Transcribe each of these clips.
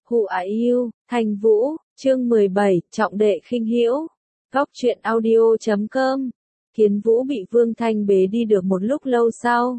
Who are you, Thanh Vũ, chương 17, trọng đệ khinh hữu. Góc truyện audio.com. Kiến Vũ bị Vương Thanh bế đi được một lúc lâu sau.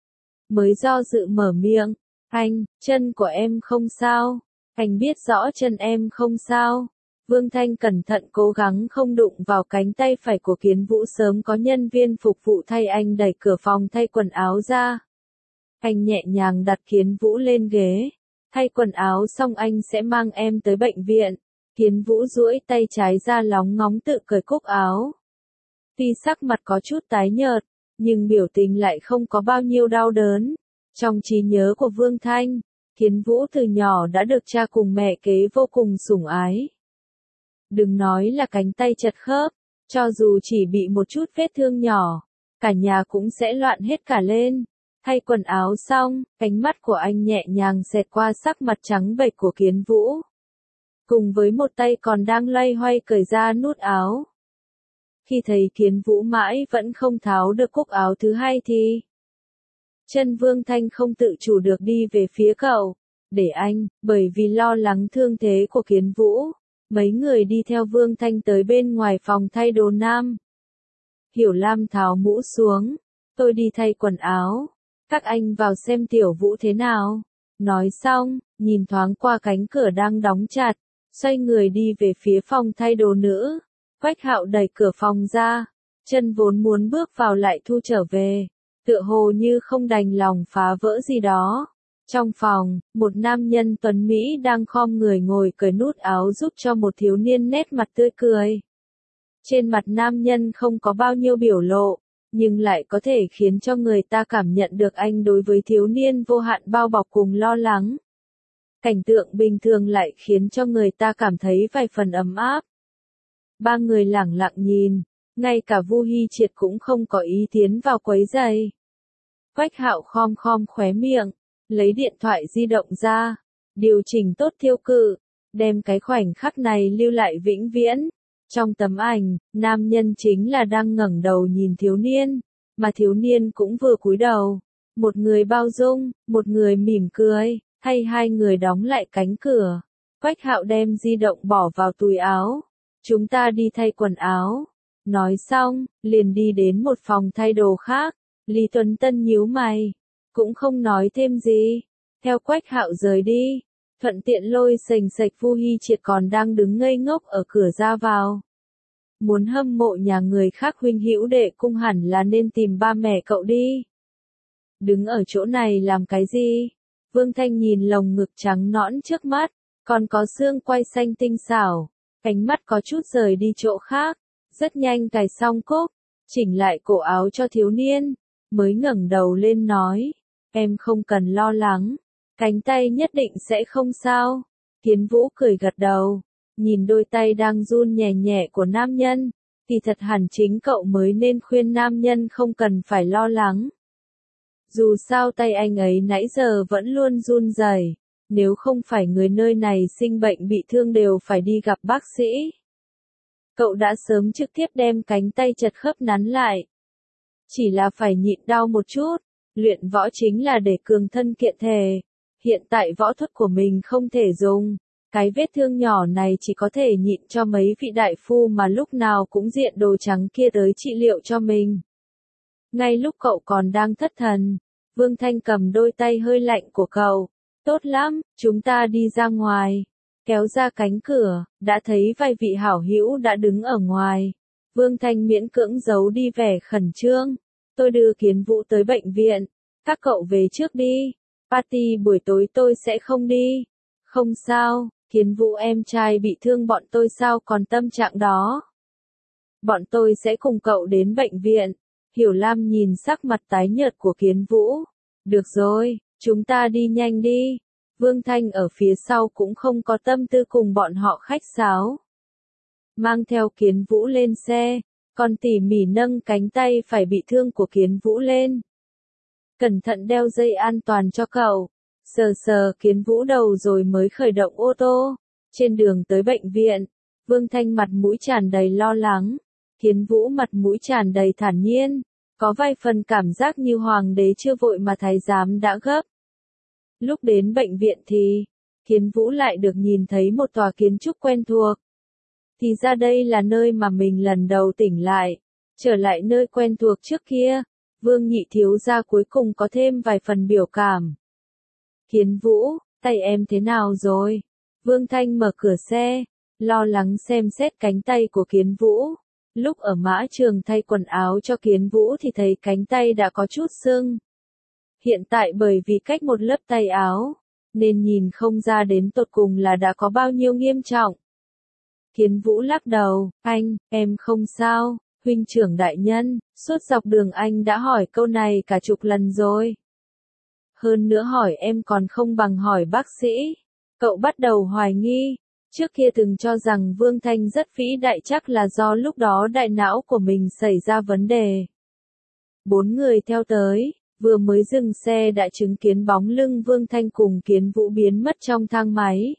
Mới do dự mở miệng, anh, chân của em không sao. Anh biết rõ chân em không sao. Vương Thanh cẩn thận cố gắng không đụng vào cánh tay phải của Kiến Vũ, sớm có nhân viên phục vụ thay anh đẩy cửa phòng thay quần áo ra. Anh nhẹ nhàng đặt Kiến Vũ lên ghế. Thay quần áo xong anh sẽ mang em tới bệnh viện. Kiến Vũ duỗi tay trái ra lóng ngóng tự cởi cúc áo. Tuy sắc mặt có chút tái nhợt, nhưng biểu tình lại không có bao nhiêu đau đớn. Trong trí nhớ của Vương Thanh, Kiến Vũ từ nhỏ đã được cha cùng mẹ kế vô cùng sủng ái. Đừng nói là cánh tay chật khớp, cho dù chỉ bị một chút vết thương nhỏ, cả nhà cũng sẽ loạn hết cả lên. Thay quần áo xong, ánh mắt của anh nhẹ nhàng xẹt qua sắc mặt trắng bệch của Kiến Vũ. Cùng với một tay còn đang loay hoay cởi ra nút áo. Khi thấy Kiến Vũ mãi vẫn không tháo được cúc áo thứ hai thì chân Vương Thanh không tự chủ được đi về phía cậu. Để anh, bởi vì lo lắng thương thế của Kiến Vũ, mấy người đi theo Vương Thanh tới bên ngoài phòng thay đồ nam. Hiểu Lam tháo mũ xuống, tôi đi thay quần áo. Các anh vào xem Tiểu Vũ thế nào. Nói xong, nhìn thoáng qua cánh cửa đang đóng chặt, xoay người đi về phía phòng thay đồ nữ. Quách Hạo đẩy cửa phòng ra, chân vốn muốn bước vào lại thu trở về, tựa hồ như không đành lòng phá vỡ gì đó. Trong phòng, một nam nhân tuấn Mỹ đang khom người ngồi cởi nút áo giúp cho một thiếu niên nét mặt tươi cười. Trên mặt nam nhân không có bao nhiêu biểu lộ, nhưng lại có thể khiến cho người ta cảm nhận được anh đối với thiếu niên vô hạn bao bọc cùng lo lắng. Cảnh tượng bình thường lại khiến cho người ta cảm thấy vài phần ấm áp. Ba người lẳng lặng nhìn, ngay cả Vu Hy Triệt cũng không có ý tiến vào quấy rầy. Quách Hạo khom khom khóe miệng, lấy điện thoại di động ra, điều chỉnh tốt thiêu cự, đem cái khoảnh khắc này lưu lại vĩnh viễn. Trong tấm ảnh, nam nhân chính là đang ngẩng đầu nhìn thiếu niên, mà thiếu niên cũng vừa cúi đầu. Một người bao dung, một người mỉm cười, hay hai người đóng lại cánh cửa. Quách Hạo đem di động bỏ vào túi áo. Chúng ta đi thay quần áo. Nói xong, liền đi đến một phòng thay đồ khác. Lý Tuấn Tân nhíu mày, cũng không nói thêm gì. Theo Quách Hạo rời đi, thuận tiện lôi sềnh sạch Vu Hy Triệt còn đang đứng ngây ngốc ở cửa ra vào. Muốn hâm mộ nhà người khác huynh hữu đệ cung hẳn là nên tìm ba mẹ cậu đi. Đứng ở chỗ này làm cái gì? Vương Thanh nhìn lồng ngực trắng nõn trước mắt, còn có xương quai xanh tinh xảo, ánh mắt có chút rời đi chỗ khác, rất nhanh cài xong cúc, chỉnh lại cổ áo cho thiếu niên, mới ngẩng đầu lên nói, em không cần lo lắng, cánh tay nhất định sẽ không sao. Kiến Vũ cười gật đầu, nhìn đôi tay đang run nhẹ nhẹ của nam nhân, thì thật hẳn chính cậu mới nên khuyên nam nhân không cần phải lo lắng. Dù sao tay anh ấy nãy giờ vẫn luôn run rẩy, nếu không phải người nơi này sinh bệnh bị thương đều phải đi gặp bác sĩ. Cậu đã sớm trực tiếp đem cánh tay chật khớp nắn lại. Chỉ là phải nhịn đau một chút, luyện võ chính là để cường thân kiện thể. Hiện tại võ thuật của mình không thể dùng, cái vết thương nhỏ này chỉ có thể nhịn cho mấy vị đại phu mà lúc nào cũng diện đồ trắng kia tới trị liệu cho mình. Ngay lúc cậu còn đang thất thần, Vương Thanh cầm đôi tay hơi lạnh của cậu. Tốt lắm, chúng ta đi ra ngoài. Kéo ra cánh cửa, đã thấy vài vị hảo hữu đã đứng ở ngoài. Vương Thanh miễn cưỡng giấu đi vẻ khẩn trương. Tôi đưa Kiến Vũ tới bệnh viện. Các cậu về trước đi. Party buổi tối tôi sẽ không đi. Không sao, Kiến Vũ em trai bị thương bọn tôi sao còn tâm trạng đó. Bọn tôi sẽ cùng cậu đến bệnh viện. Hiểu Lam nhìn sắc mặt tái nhợt của Kiến Vũ. Được rồi, chúng ta đi nhanh đi. Vương Thanh ở phía sau cũng không có tâm tư cùng bọn họ khách sáo. Mang theo Kiến Vũ lên xe, còn tỉ mỉ nâng cánh tay phải bị thương của Kiến Vũ lên. Cẩn thận đeo dây an toàn cho cậu. Sờ sờ Kiến Vũ đầu rồi mới khởi động ô tô. Trên đường tới bệnh viện, Vương Thanh mặt mũi tràn đầy lo lắng. Kiến Vũ mặt mũi tràn đầy thản nhiên, có vài phần cảm giác như hoàng đế chưa vội mà thái giám đã gấp. Lúc đến bệnh viện thì, Kiến Vũ lại được nhìn thấy một tòa kiến trúc quen thuộc. Thì ra đây là nơi mà mình lần đầu tỉnh lại, trở lại nơi quen thuộc trước kia. Vương Nhị thiếu gia cuối cùng có thêm vài phần biểu cảm. Kiến Vũ, tay em thế nào rồi? Vương Thanh mở cửa xe, lo lắng xem xét cánh tay của Kiến Vũ. Lúc ở mã trường thay quần áo cho Kiến Vũ thì thấy cánh tay đã có chút sưng. Hiện tại bởi vì cách một lớp tay áo, nên nhìn không ra đến tột cùng là đã có bao nhiêu nghiêm trọng. Kiến Vũ lắc đầu, anh, em không sao, huynh trưởng đại nhân, suốt dọc đường anh đã hỏi câu này cả chục lần rồi. Hơn nữa hỏi em còn không bằng hỏi bác sĩ. Cậu bắt đầu hoài nghi, trước kia từng cho rằng Vương Thanh rất vĩ đại chắc là do lúc đó đại não của mình xảy ra vấn đề. 4 người theo tới, vừa mới dừng xe đã chứng kiến bóng lưng Vương Thanh cùng Kiến Vũ biến mất trong thang máy.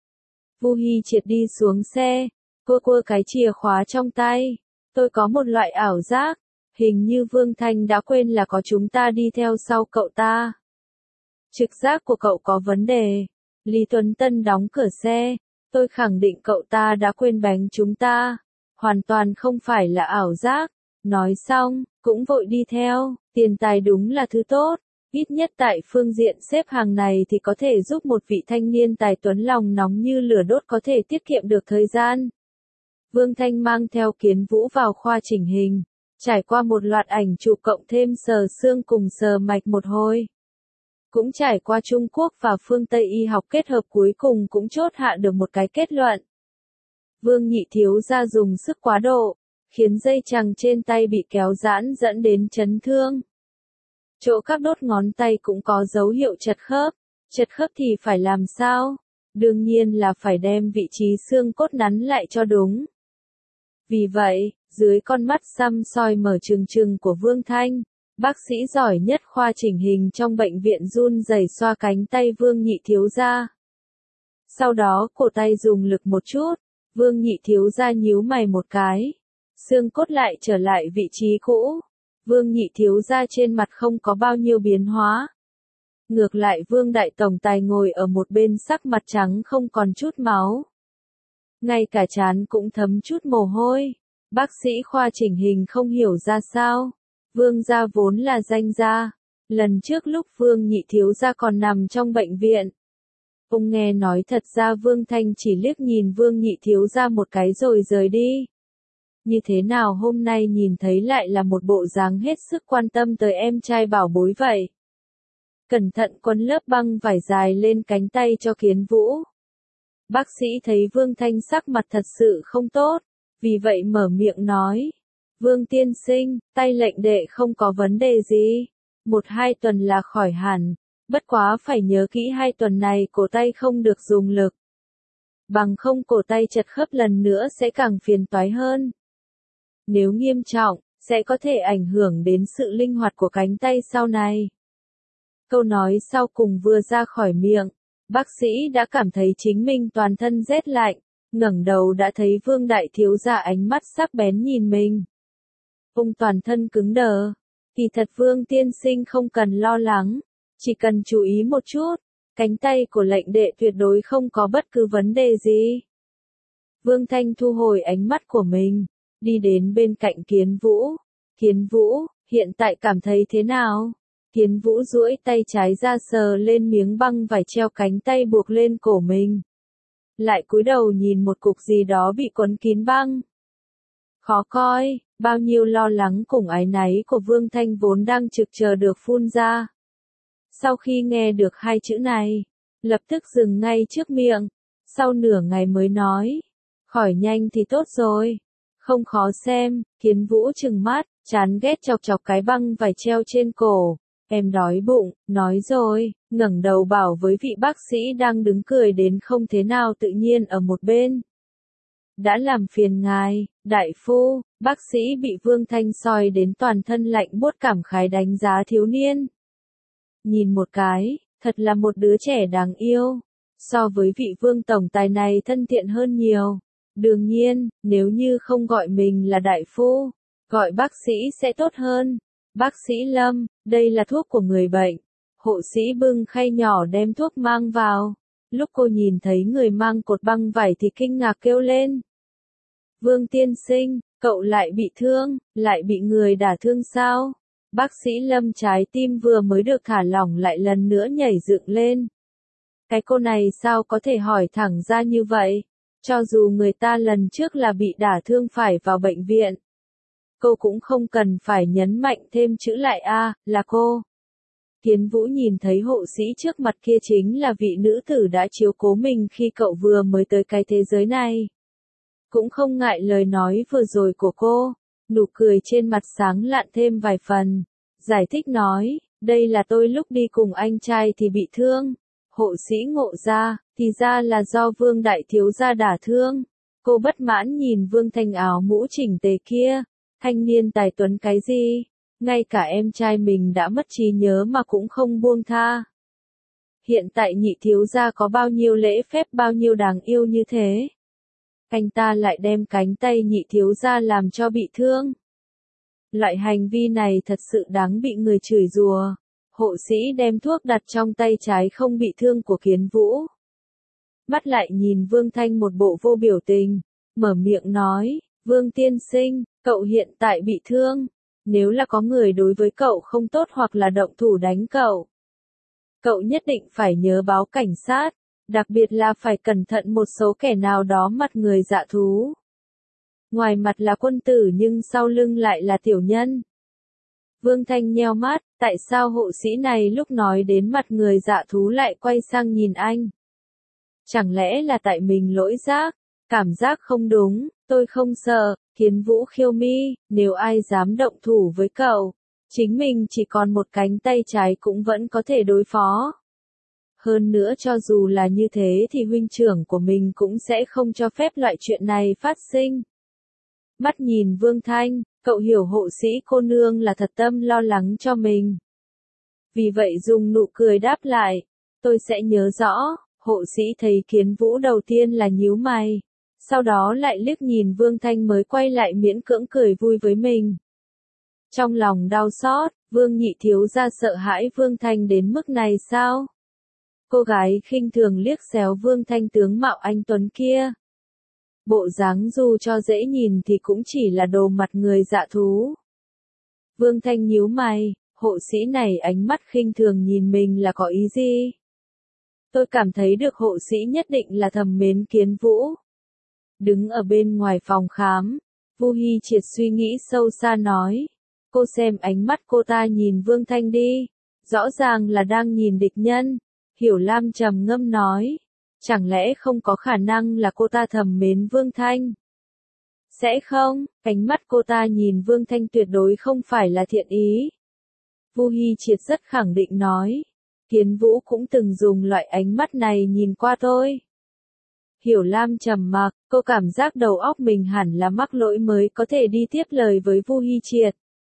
Vu Hi Triệt đi xuống xe, cua cái chìa khóa trong tay. Tôi có một loại ảo giác, hình như Vương Thanh đã quên là có chúng ta đi theo sau cậu ta. Trực giác của cậu có vấn đề. Lý Tuấn Tân đóng cửa xe. Tôi khẳng định cậu ta đã quên bánh chúng ta. Hoàn toàn không phải là ảo giác. Nói xong, cũng vội đi theo. Tiền tài đúng là thứ tốt. Ít nhất tại phương diện xếp hàng này thì có thể giúp một vị thanh niên tài tuấn lòng nóng như lửa đốt có thể tiết kiệm được thời gian. Vương Thanh mang theo Kiến Vũ vào khoa chỉnh hình. Trải qua một loạt ảnh chụp cộng thêm sờ xương cùng sờ mạch một hồi. Cũng trải qua Trung Quốc và phương Tây y học kết hợp cuối cùng cũng chốt hạ được một cái kết luận. Vương Nhị thiếu gia dùng sức quá độ, khiến dây chằng trên tay bị kéo giãn dẫn đến chấn thương. Chỗ các đốt ngón tay cũng có dấu hiệu chật khớp. Chật khớp thì phải làm sao? Đương nhiên là phải đem vị trí xương cốt nắn lại cho đúng. Vì vậy, dưới con mắt săm soi mở trừng trừng của Vương Thanh, bác sĩ giỏi nhất khoa chỉnh hình trong bệnh viện run rẩy xoa cánh tay Vương Nhị thiếu gia. Sau đó cổ tay dùng lực một chút, Vương Nhị thiếu gia nhíu mày một cái. Xương cốt lại trở lại vị trí cũ. Vương Nhị thiếu gia trên mặt không có bao nhiêu biến hóa. Ngược lại Vương Đại Tổng Tài ngồi ở một bên sắc mặt trắng không còn chút máu. Ngay cả trán cũng thấm chút mồ hôi. Bác sĩ khoa chỉnh hình không hiểu ra sao. Vương gia vốn là danh gia. Lần trước lúc Vương Nhị thiếu gia còn nằm trong bệnh viện. Ông nghe nói thật ra Vương Thanh chỉ liếc nhìn Vương Nhị thiếu gia một cái rồi rời đi. Như thế nào hôm nay nhìn thấy lại là một bộ dáng hết sức quan tâm tới em trai bảo bối vậy. Cẩn thận quấn lớp băng vải dài lên cánh tay cho Kiến Vũ. Bác sĩ thấy Vương Thanh sắc mặt thật sự không tốt, vì vậy mở miệng nói. Vương tiên sinh, tay lệnh đệ không có vấn đề gì. 1-2 tuần là khỏi hẳn, bất quá phải nhớ kỹ 2 tuần này cổ tay không được dùng lực. Bằng không cổ tay chật khớp lần nữa sẽ càng phiền toái hơn. Nếu nghiêm trọng, sẽ có thể ảnh hưởng đến sự linh hoạt của cánh tay sau này. Câu nói sau cùng vừa ra khỏi miệng, bác sĩ đã cảm thấy chính mình toàn thân rét lạnh, ngẩng đầu đã thấy Vương Đại thiếu gia ánh mắt sắc bén nhìn mình. Ông toàn thân cứng đờ, kỳ thật Vương tiên sinh không cần lo lắng, chỉ cần chú ý một chút, cánh tay của lệnh đệ tuyệt đối không có bất cứ vấn đề gì. Vương Thanh thu hồi ánh mắt của mình, đi đến bên cạnh Kiến Vũ. Kiến Vũ, hiện tại cảm thấy thế nào? Kiến Vũ duỗi tay trái ra sờ lên miếng băng vải treo cánh tay buộc lên cổ mình. Lại cúi đầu nhìn một cục gì đó bị quấn kín băng. Khó coi, bao nhiêu lo lắng cùng áy náy của Vương Thanh vốn đang trực chờ được phun ra. Sau khi nghe được 2 chữ này, lập tức dừng ngay trước miệng, sau nửa ngày mới nói. Khỏi nhanh thì tốt rồi. Không khó xem, Kiến Vũ trừng mắt, chán ghét chọc chọc cái băng vải treo trên cổ. Em đói bụng, nói rồi, ngẩng đầu bảo với vị bác sĩ đang đứng cười đến không thế nào tự nhiên ở một bên. Đã làm phiền ngài, đại phu, bác sĩ bị Vương Thanh soi đến toàn thân lạnh buốt cảm khái đánh giá thiếu niên. Nhìn một cái, thật là một đứa trẻ đáng yêu, so với vị Vương tổng tài này thân thiện hơn nhiều. Đương nhiên, nếu như không gọi mình là đại phu, gọi bác sĩ sẽ tốt hơn. Bác sĩ Lâm, đây là thuốc của người bệnh. Hộ sĩ bưng khay nhỏ đem thuốc mang vào. Lúc cô nhìn thấy người mang cột băng vải thì kinh ngạc kêu lên. Vương tiên sinh, cậu lại bị thương, lại bị người đả thương sao? Bác sĩ Lâm trái tim vừa mới được thả lỏng lại lần nữa nhảy dựng lên. Cái cô này sao có thể hỏi thẳng ra như vậy? Cho dù người ta lần trước là bị đả thương phải vào bệnh viện. Cô cũng không cần phải nhấn mạnh thêm chữ lại là cô. Kiến Vũ nhìn thấy hộ sĩ trước mặt kia chính là vị nữ tử đã chiếu cố mình khi cậu vừa mới tới cái thế giới này. Cũng không ngại lời nói vừa rồi của cô, nụ cười trên mặt sáng lạn thêm vài phần. Giải thích nói, đây là tôi lúc đi cùng anh trai thì bị thương. Hộ sĩ ngộ ra, thì ra là do Vương đại thiếu gia đả thương. Cô bất mãn nhìn Vương Thanh áo mũ chỉnh tề kia. Thanh niên tài tuấn cái gì? Ngay cả em trai mình đã mất trí nhớ mà cũng không buông tha. Hiện tại nhị thiếu gia có bao nhiêu lễ phép bao nhiêu đáng yêu như thế. Anh ta lại đem cánh tay nhị thiếu gia làm cho bị thương. Loại hành vi này thật sự đáng bị người chửi rủa. Hộ sĩ đem thuốc đặt trong tay trái không bị thương của Kiến Vũ. Mắt lại nhìn Vương Thanh một bộ vô biểu tình, mở miệng nói, Vương tiên sinh, cậu hiện tại bị thương. Nếu là có người đối với cậu không tốt hoặc là động thủ đánh cậu, cậu nhất định phải nhớ báo cảnh sát, đặc biệt là phải cẩn thận một số kẻ nào đó mặt người dạ thú. Ngoài mặt là quân tử nhưng sau lưng lại là tiểu nhân. Vương Thanh nheo mắt, tại sao hộ sĩ này lúc nói đến mặt người dạ thú lại quay sang nhìn anh? Chẳng lẽ là tại mình lỗi giác, cảm giác không đúng, tôi không sợ, Kiến Vũ khiêu mi, nếu ai dám động thủ với cậu, chính mình chỉ còn một cánh tay trái cũng vẫn có thể đối phó. Hơn nữa cho dù là như thế thì huynh trưởng của mình cũng sẽ không cho phép loại chuyện này phát sinh. Mắt nhìn Vương Thanh, cậu hiểu hộ sĩ cô nương là thật tâm lo lắng cho mình. Vì vậy dùng nụ cười đáp lại, tôi sẽ nhớ rõ. Hộ sĩ thấy Kiến Vũ đầu tiên là nhíu mày, sau đó lại liếc nhìn Vương Thanh mới quay lại miễn cưỡng cười vui với mình. Trong lòng đau xót, Vương nhị thiếu gia sợ hãi Vương Thanh đến mức này sao? Cô gái khinh thường liếc xéo Vương Thanh tướng mạo anh tuấn kia. Bộ dáng dù cho dễ nhìn thì cũng chỉ là đồ mặt người dạ thú. Vương Thanh nhíu mày, hộ sĩ này ánh mắt khinh thường nhìn mình là có ý gì? Tôi cảm thấy được hộ sĩ nhất định là thầm mến Kiến Vũ. Đứng ở bên ngoài phòng khám, Vu Hi Triệt suy nghĩ sâu xa nói. Cô xem ánh mắt cô ta nhìn Vương Thanh đi. Rõ ràng là đang nhìn địch nhân. Hiểu Lam trầm ngâm nói. Chẳng lẽ không có khả năng là cô ta thầm mến Vương Thanh? Sẽ không, ánh mắt cô ta nhìn Vương Thanh tuyệt đối không phải là thiện ý. Vu Hi Triệt rất khẳng định nói. Kiến Vũ cũng từng dùng loại ánh mắt này nhìn qua tôi. Hiểu Lam trầm mặc, cô cảm giác đầu óc mình hẳn là mắc lỗi mới có thể đi tiếp lời với Vu Hi Triệt.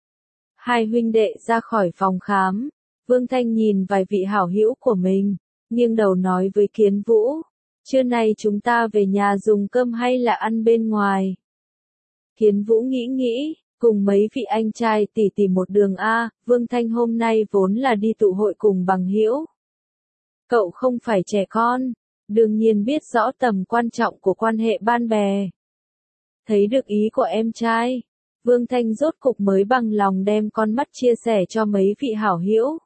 Hai huynh đệ ra khỏi phòng khám, Vương Thanh nhìn vài vị hảo hữu của mình, nghiêng đầu nói với Kiến Vũ, trưa nay chúng ta về nhà dùng cơm hay là ăn bên ngoài? Kiến Vũ nghĩ, cùng mấy vị anh trai tỉ tỉ một đường Vương Thanh hôm nay vốn là đi tụ hội cùng bằng hữu. Cậu không phải trẻ con, đương nhiên biết rõ tầm quan trọng của quan hệ bạn bè. Thấy được ý của em trai, Vương Thanh rốt cục mới bằng lòng đem con mắt chia sẻ cho mấy vị hảo hữu.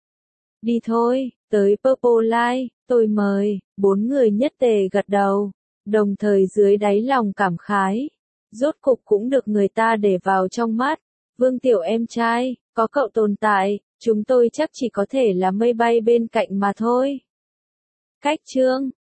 Đi thôi, tới Purple Line, tôi mời, 4 người nhất tề gật đầu, đồng thời dưới đáy lòng cảm khái. Rốt cục cũng được người ta để vào trong mắt. Vương tiểu em trai, có cậu tồn tại, chúng tôi chắc chỉ có thể là mây bay bên cạnh mà thôi. Cách chương